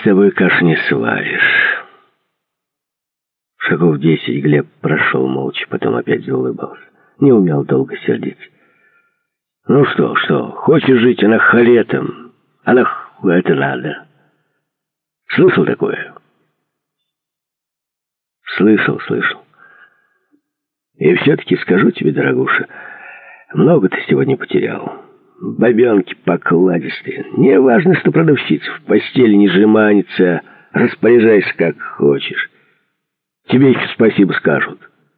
тобой кашу не сваришь. Шагов 10 Глеб прошел молча, потом опять заулыбался. Не умел долго сердиться. Ну что, хочешь жить анахалетом? Это надо. Слышал такое? Слышал. И все-таки скажу тебе, дорогуша, много ты сегодня потерял. Бабенки покладистые. Не важно, что продавщица в постели не жеманится, распоряжайся как хочешь. Тебе еще спасибо скажут.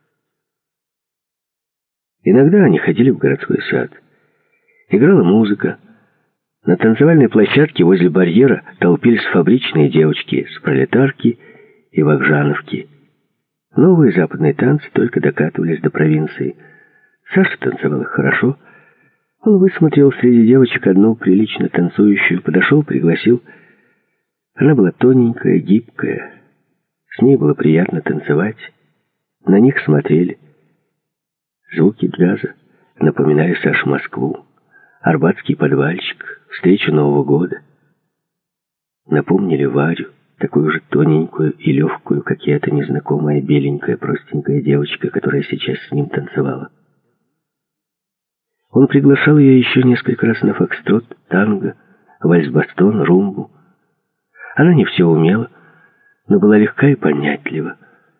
Иногда они ходили в городской сад. Играла музыка. На танцевальной площадке возле барьера толпились фабричные девочки с пролетарки и вокжановки. Новые западные танцы только докатывались до провинции. Саша танцевал их хорошо. Он высмотрел среди девочек одну прилично танцующую, подошел, пригласил. Она была тоненькая, гибкая. С ней было приятно танцевать. На них смотрели. Звуки джаза напоминали Саше Москву. Арбатский подвальчик, встречу Нового года. Напомнили Варю, такую же тоненькую и легкую, как и эта незнакомая беленькая простенькая девочка, которая сейчас с ним танцевала. Он приглашал ее еще несколько раз на фокстрот, танго, вальс-бастон, румбу. Она не все умела, но была легка и понятлива.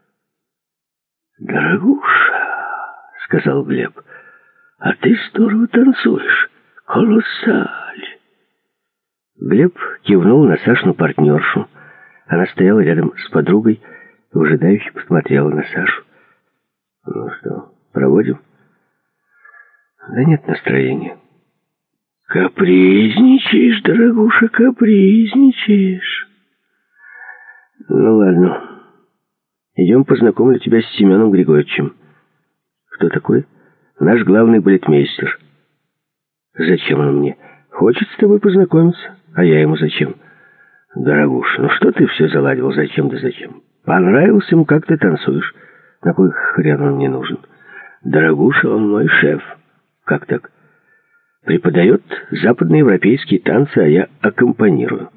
«Дорогуша», — сказал Глеб, — «а ты здорово танцуешь. Колоссаль!» Глеб кивнул на Сашину партнершу. Она стояла рядом с подругой, выжидающе посмотрела на Сашу. «Ну что, проводим?» «Да нет настроения». «Капризничаешь, дорогуша, капризничаешь». «Ну ладно. Идем, познакомлю тебя с Семеном Григорьевичем». «Кто такой?» «Наш главный балетмейстер». «Зачем он мне?» «Хочет с тобой познакомиться». «А я ему зачем?» «Дорогуша, ну что ты все заладил? Зачем да зачем? Понравился ему, как ты танцуешь. На кой хрен он мне нужен?» «Дорогуша, он мой шеф». «Как так?» «Преподает западноевропейские танцы, а я аккомпанирую».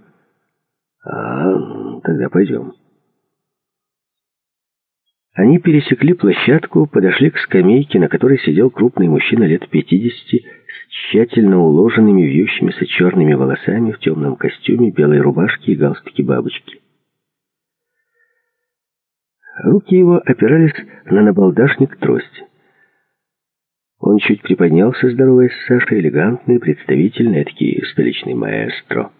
Тогда пойдем». Они пересекли площадку, подошли к скамейке, на которой сидел крупный мужчина лет 50 с тщательно уложенными вьющимися черными волосами, в темном костюме, белой рубашке и галстуке-бабочки. Руки его опирались на набалдашник трости. Он чуть приподнялся, здороваясь с Сашей, элегантный, представительный, этакий столичный маэстро.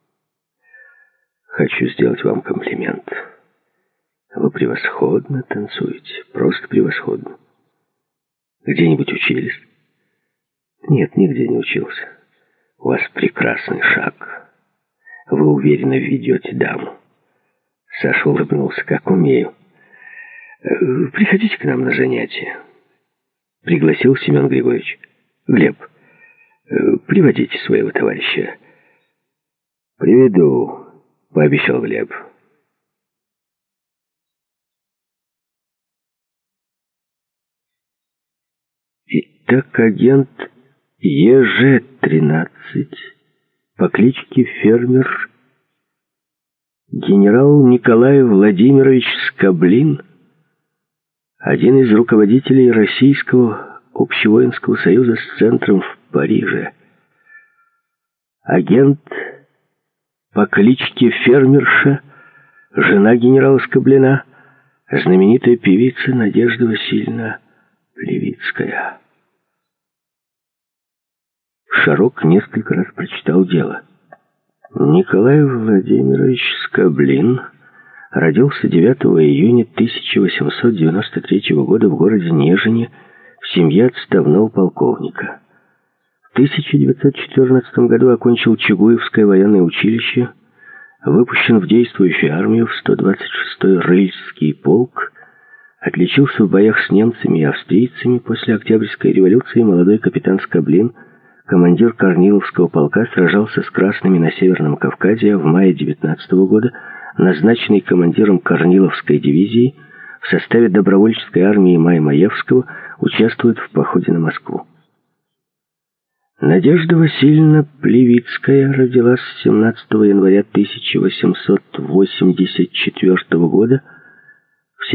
«Хочу сделать вам комплимент. Вы превосходно танцуете, просто превосходно. Где-нибудь учились?» «Нет, нигде не учился. У вас прекрасный шаг. Вы уверенно ведете даму». Саша улыбнулся, как умею. «Приходите к нам на занятия», — пригласил Семен Григорьевич. «Глеб, приводите своего товарища». «Приведу», — пообещал Глеб. Итак, агент ЕЖ-13 по кличке Фермер, генерал Николай Владимирович Скоблин, один из руководителей Российского общевоинского союза с центром в Париже. Агент по кличке Фермерша, жена генерала Скоблина, знаменитая певица Надежда Васильевна Плевицкая. Шарок несколько раз прочитал дело. Николай Владимирович Скоблин родился 9 июня 1893 года в городе Нежине в семье отставного полковника. В 1914 году окончил Чугуевское военное училище, выпущен в действующую армию в 126-й Рыльский полк, отличился в боях с немцами и австрийцами. После Октябрьской революции молодой капитан Скоблин, командир Корниловского полка, сражался с красными на Северном Кавказе, а в мае 19 года, назначенный командиром Корниловской дивизии, в составе добровольческой армии Маймаевского участвует в походе на Москву. Надежда Васильевна Плевицкая родилась 17 января 1884 года